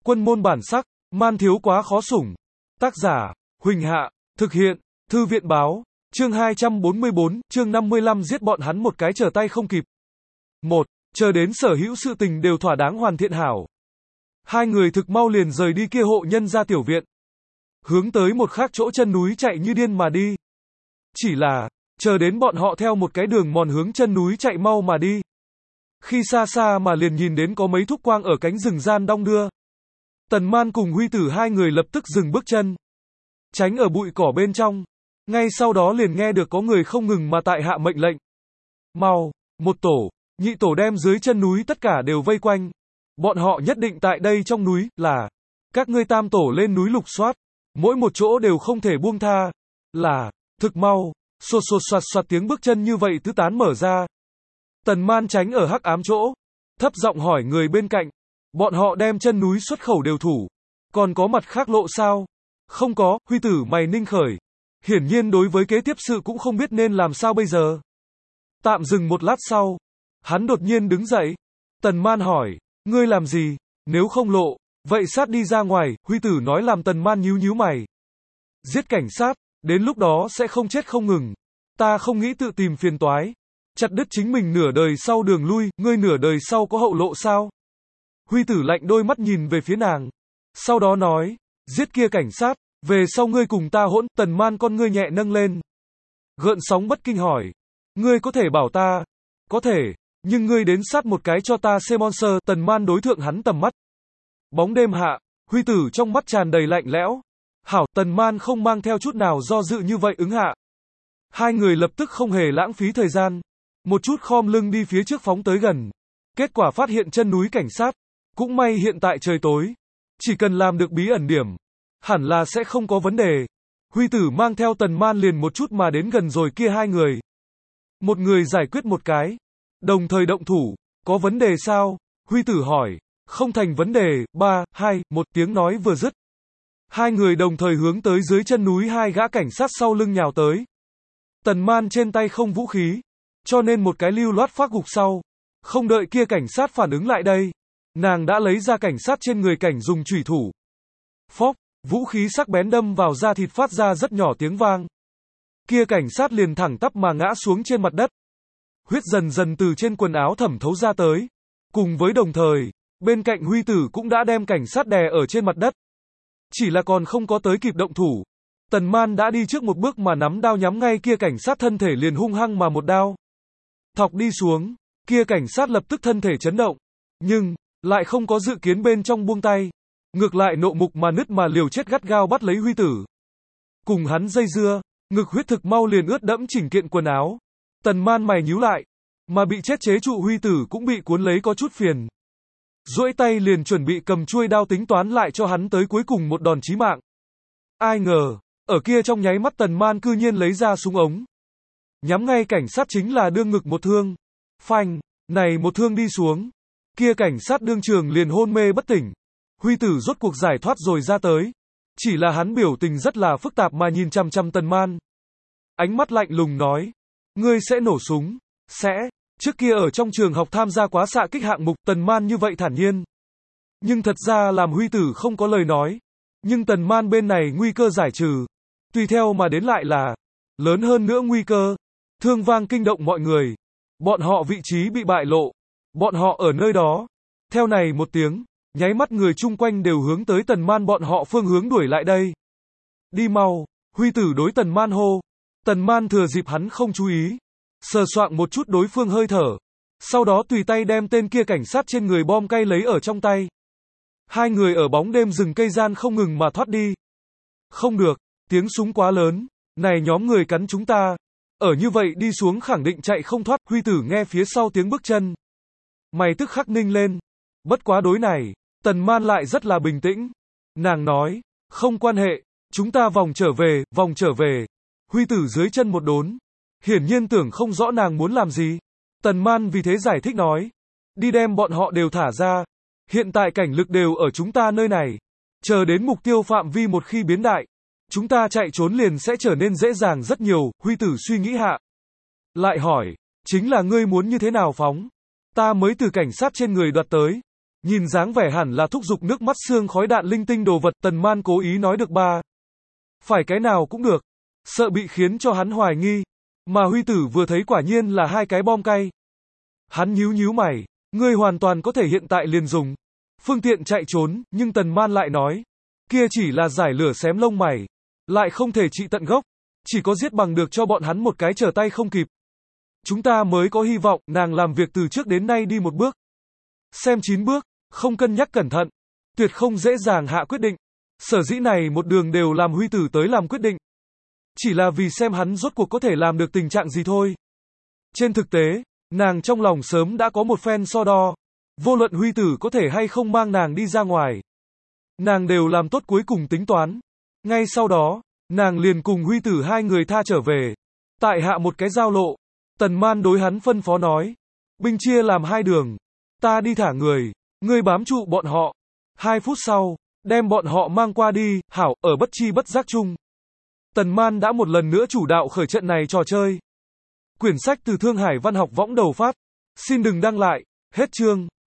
Quân môn bản sắc, man thiếu quá khó sủng. Tác giả, Huỳnh Hạ, thực hiện, Thư viện báo, chương 244, chương 55 giết bọn hắn một cái trở tay không kịp. 1. Chờ đến sở hữu sự tình đều thỏa đáng hoàn thiện hảo. Hai người thực mau liền rời đi kia hộ nhân gia tiểu viện. Hướng tới một khác chỗ chân núi chạy như điên mà đi. Chỉ là, chờ đến bọn họ theo một cái đường mòn hướng chân núi chạy mau mà đi. Khi xa xa mà liền nhìn đến có mấy thúc quang ở cánh rừng gian đong đưa. Tần Man cùng Huy Tử hai người lập tức dừng bước chân. Tránh ở bụi cỏ bên trong. Ngay sau đó liền nghe được có người không ngừng mà tại hạ mệnh lệnh. Mau, một tổ, nhị tổ đem dưới chân núi tất cả đều vây quanh. Bọn họ nhất định tại đây trong núi, là các ngươi tam tổ lên núi lục soát. Mỗi một chỗ đều không thể buông tha. Là, thực mau, sột sột soạt soạt tiếng bước chân như vậy tứ tán mở ra. Tần Man tránh ở hắc ám chỗ. Thấp giọng hỏi người bên cạnh. Bọn họ đem chân núi xuất khẩu đều thủ. Còn có mặt khác lộ sao? Không có, Huy Tử mày ninh khởi. Hiển nhiên đối với kế tiếp sự cũng không biết nên làm sao bây giờ. Tạm dừng một lát sau. Hắn đột nhiên đứng dậy. Tần Man hỏi, ngươi làm gì? Nếu không lộ, vậy sát đi ra ngoài, Huy Tử nói làm Tần Man nhíu mày. Giết cảnh sát, đến lúc đó sẽ không chết không ngừng. Ta không nghĩ tự tìm phiền toái. Chặt đứt chính mình nửa đời sau đường lui, ngươi nửa đời sau có hậu lộ sao? Huy Tử lạnh đôi mắt nhìn về phía nàng. Sau đó nói, giết kia cảnh sát, về sau ngươi cùng ta hỗn. Tần Man con ngươi nhẹ nâng lên. Gợn sóng bất kinh hỏi, ngươi có thể bảo ta? Có thể, nhưng ngươi đến sát một cái cho ta xem monster. Tần Man đối thượng hắn tầm mắt. Bóng đêm hạ, Huy Tử trong mắt tràn đầy lạnh lẽo. Hảo, Tần Man không mang theo chút nào do dự như vậy ứng hạ. Hai người lập tức không hề lãng phí thời gian. Một chút khom lưng đi phía trước phóng tới gần. Kết quả phát hiện chân núi cảnh sát. Cũng may hiện tại trời tối. Chỉ cần làm được bí ẩn điểm. Hẳn là sẽ không có vấn đề. Huy Tử mang theo Tần Man liền một chút mà đến gần rồi kia hai người. Một người giải quyết một cái. Đồng thời động thủ. Có vấn đề sao? Huy Tử hỏi. Không thành vấn đề. 3, 2, 1 tiếng nói vừa dứt. Hai người đồng thời hướng tới dưới chân núi hai gã cảnh sát sau lưng nhào tới. Tần Man trên tay không vũ khí. Cho nên một cái lưu loát phát gục sau. Không đợi kia cảnh sát phản ứng lại đây. Nàng đã lấy ra cảnh sát trên người cảnh dùng chủy thủ. Phốc, vũ khí sắc bén đâm vào da thịt phát ra rất nhỏ tiếng vang. Kia cảnh sát liền thẳng tắp mà ngã xuống trên mặt đất. Huyết dần dần từ trên quần áo thẩm thấu ra tới. Cùng với đồng thời, bên cạnh Huy Tử cũng đã đem cảnh sát đè ở trên mặt đất. Chỉ là còn không có tới kịp động thủ. Tần Man đã đi trước một bước mà nắm đao nhắm ngay kia cảnh sát thân thể liền hung hăng mà một đao. Thọc đi xuống, kia cảnh sát lập tức thân thể chấn động. Nhưng, lại không có dự kiến bên trong buông tay. Ngược lại nộ mục mà nứt mà liều chết gắt gao bắt lấy Huy Tử. Cùng hắn dây dưa, ngực huyết thực mau liền ướt đẫm chỉnh kiện quần áo. Tần Man mày nhíu lại. Mà bị chết chế trụ Huy Tử cũng bị cuốn lấy có chút phiền. Duỗi tay liền chuẩn bị cầm chuôi đao tính toán lại cho hắn tới cuối cùng một đòn chí mạng. Ai ngờ, ở kia trong nháy mắt Tần Man cư nhiên lấy ra súng ống. Nhắm ngay cảnh sát chính là đương ngực một thương. Phanh, này một thương đi xuống. Kia cảnh sát đương trường liền hôn mê bất tỉnh. Huy Tử rốt cuộc giải thoát rồi ra tới. Chỉ là hắn biểu tình rất là phức tạp mà nhìn chằm chằm Tần Man. Ánh mắt lạnh lùng nói. Ngươi sẽ nổ súng. Sẽ. Trước kia ở trong trường học tham gia quá xạ kích hạng mục. Tần Man như vậy thản nhiên. Nhưng thật ra làm Huy Tử không có lời nói. Nhưng Tần Man bên này nguy cơ giải trừ. Tùy theo mà đến lại là lớn hơn nữa nguy cơ. Thương vang kinh động mọi người. Bọn họ vị trí bị bại lộ. Bọn họ ở nơi đó. Theo này một tiếng, nháy mắt người chung quanh đều hướng tới Tần Man bọn họ phương hướng đuổi lại đây. Đi mau, Huy Tử đối Tần Man hô. Tần Man thừa dịp hắn không chú ý. Sờ soạng một chút đối phương hơi thở. Sau đó tùy tay đem tên kia cảnh sát trên người bom cay lấy ở trong tay. Hai người ở bóng đêm rừng cây gian không ngừng mà thoát đi. Không được, tiếng súng quá lớn. Này nhóm người cắn chúng ta. Ở như vậy đi xuống khẳng định chạy không thoát. Huy Tử nghe phía sau tiếng bước chân. Mày tức khắc ninh lên. Bất quá đối này, Tần Man lại rất là bình tĩnh. Nàng nói, không quan hệ, chúng ta vòng trở về. Huy Tử dưới chân một đốn. Hiển nhiên tưởng không rõ nàng muốn làm gì. Tần Man vì thế giải thích nói. Đi đem bọn họ đều thả ra. Hiện tại cảnh lực đều ở chúng ta nơi này. Chờ đến mục tiêu phạm vi một khi biến đại. Chúng ta chạy trốn liền sẽ trở nên dễ dàng rất nhiều. Huy Tử suy nghĩ hạ. Lại hỏi, chính là ngươi muốn như thế nào phóng? Ta mới từ cảnh sát trên người đoạt tới. Nhìn dáng vẻ hẳn là thúc giục nước mắt xương khói đạn linh tinh đồ vật, Tần Man cố ý nói được ba. Phải cái nào cũng được. Sợ bị khiến cho hắn hoài nghi. Mà Huy Tử vừa thấy quả nhiên là hai cái bom cay. Hắn nhíu nhíu mày. Ngươi hoàn toàn có thể hiện tại liền dùng. Phương tiện chạy trốn, nhưng Tần Man lại nói. Kia chỉ là giải lửa xém lông mày. Lại không thể trị tận gốc. Chỉ có giết bằng được cho bọn hắn một cái trở tay không kịp. Chúng ta mới có hy vọng, nàng làm việc từ trước đến nay đi một bước. Xem 9 bước, không cân nhắc cẩn thận. Tuyệt không dễ dàng hạ quyết định. Sở dĩ này một đường đều làm Huy Tử tới làm quyết định. Chỉ là vì xem hắn rốt cuộc có thể làm được tình trạng gì thôi. Trên thực tế, nàng trong lòng sớm đã có một phen so đo. Vô luận Huy Tử có thể hay không mang nàng đi ra ngoài. Nàng đều làm tốt cuối cùng tính toán. Ngay sau đó, nàng liền cùng Huy Tử hai người tha trở về. Tại hạ một cái giao lộ. Tần Man đối hắn phân phó nói. Binh chia làm hai đường. Ta đi thả người. Ngươi bám trụ bọn họ. 2 phút sau, đem bọn họ mang qua đi, hảo, ở bất chi bất giác chung. Tần Man đã một lần nữa chủ đạo khởi trận này trò chơi. Quyển sách từ Thương Hải Văn học võng đầu phát. Xin đừng đăng lại. Hết chương.